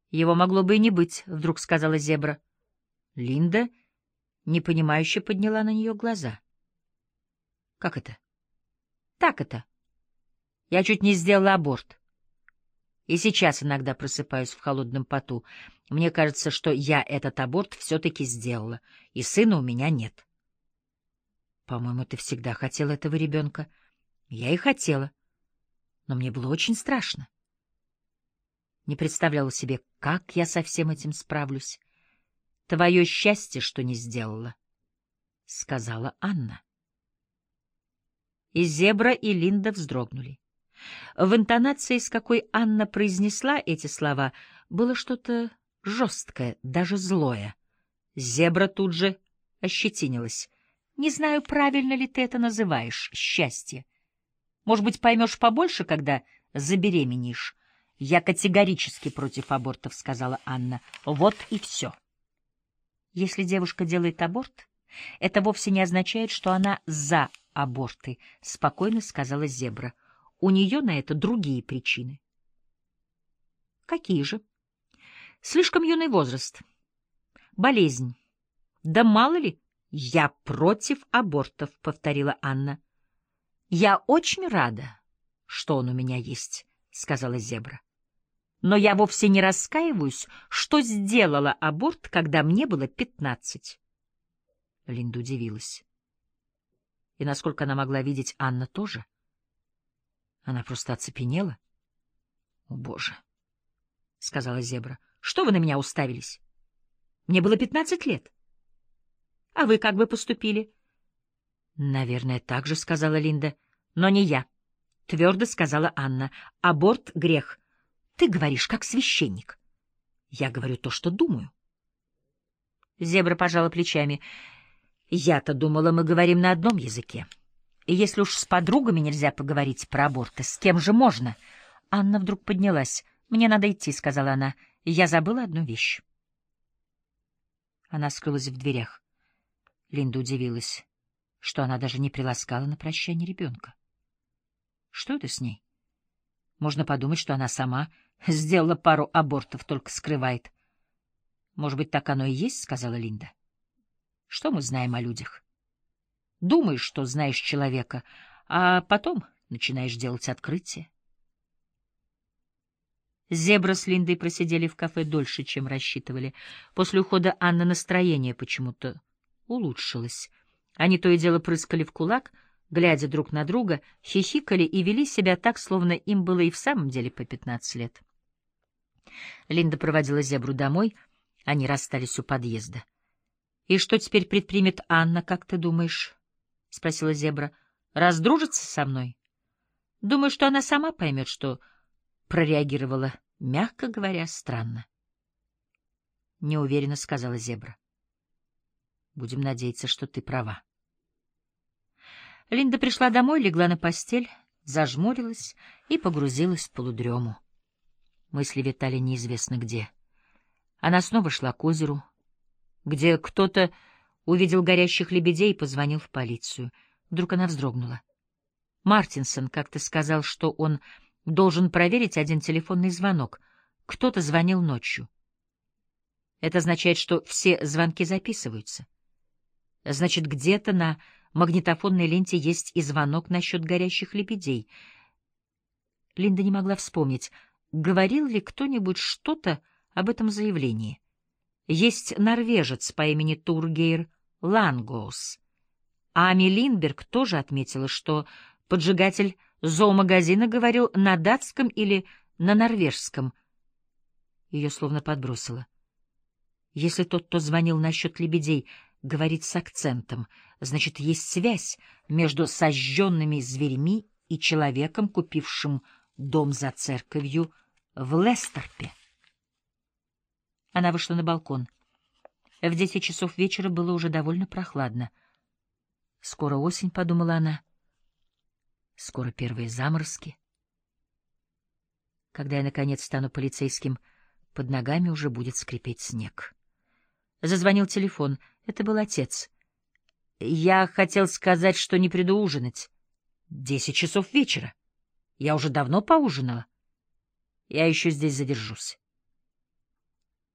Его могло бы и не быть, — вдруг сказала зебра. Линда непонимающе подняла на нее глаза. — Как это? — Так это. Я чуть не сделала аборт. И сейчас иногда просыпаюсь в холодном поту. Мне кажется, что я этот аборт все-таки сделала, и сына у меня нет. — По-моему, ты всегда хотела этого ребенка. Я и хотела. Но мне было очень страшно. Не представляла себе, как я со всем этим справлюсь. Твое счастье, что не сделала, — сказала Анна. И зебра, и Линда вздрогнули. В интонации, с какой Анна произнесла эти слова, было что-то жесткое, даже злое. Зебра тут же ощетинилась. «Не знаю, правильно ли ты это называешь, счастье. Может быть, поймешь побольше, когда забеременеешь?» «Я категорически против абортов», — сказала Анна. «Вот и все». «Если девушка делает аборт, это вовсе не означает, что она за аборты», — спокойно сказала зебра. «У нее на это другие причины». «Какие же?» «Слишком юный возраст. Болезнь. Да мало ли». «Я против абортов», — повторила Анна. «Я очень рада, что он у меня есть», — сказала зебра. «Но я вовсе не раскаиваюсь, что сделала аборт, когда мне было 15». Линда удивилась. И, насколько она могла видеть, Анна тоже. Она просто оцепенела. «О, Боже!» — сказала зебра. «Что вы на меня уставились? Мне было 15 лет. А вы как бы поступили?» «Наверное, так же», — сказала Линда. «Но не я», — твердо сказала Анна. «Аборт — грех. Ты говоришь, как священник. Я говорю то, что думаю». Зебра пожала плечами. «Я-то думала, мы говорим на одном языке. И если уж с подругами нельзя поговорить про аборты, с кем же можно?» Анна вдруг поднялась. «Мне надо идти», — сказала она. «Я забыла одну вещь». Она скрылась в дверях. Линда удивилась, что она даже не приласкала на прощание ребенка. Что это с ней? Можно подумать, что она сама сделала пару абортов, только скрывает. «Может быть, так оно и есть», — сказала Линда. «Что мы знаем о людях? Думаешь, что знаешь человека, а потом начинаешь делать открытия». Зебра с Линдой просидели в кафе дольше, чем рассчитывали. После ухода Анны настроение почему-то улучшилось. Они то и дело прыскали в кулак, глядя друг на друга, хихикали и вели себя так, словно им было и в самом деле по 15 лет. Линда проводила зебру домой, они расстались у подъезда. — И что теперь предпримет Анна, как ты думаешь? — спросила зебра. — Раздружится со мной? — Думаю, что она сама поймет, что прореагировала, мягко говоря, странно. — Неуверенно сказала зебра. — Будем надеяться, что ты права. Линда пришла домой, легла на постель, зажмурилась и погрузилась в полудрему. Мысли витали неизвестно где. Она снова шла к озеру, где кто-то увидел горящих лебедей и позвонил в полицию. Вдруг она вздрогнула. Мартинсон как-то сказал, что он должен проверить один телефонный звонок. Кто-то звонил ночью. Это означает, что все звонки записываются. Значит, где-то на магнитофонной ленте есть и звонок насчет горящих лебедей. Линда не могла вспомнить, говорил ли кто-нибудь что-то об этом заявлении. Есть норвежец по имени Тургейр Лангоус. А Ами Линдберг тоже отметила, что поджигатель зоомагазина говорил на датском или на норвежском. Ее словно подбросило. Если тот, кто звонил насчет лебедей, говорит с акцентом, значит, есть связь между сожженными зверьми и человеком, купившим дом за церковью в Лестерпе. Она вышла на балкон. В 10 часов вечера было уже довольно прохладно. «Скоро осень», — подумала она. «Скоро первые заморозки. Когда я, наконец, стану полицейским, под ногами уже будет скрипеть снег». Зазвонил телефон. Это был отец. «Я хотел сказать, что не приду ужинать. 10 часов вечера. Я уже давно поужинала. Я еще здесь задержусь».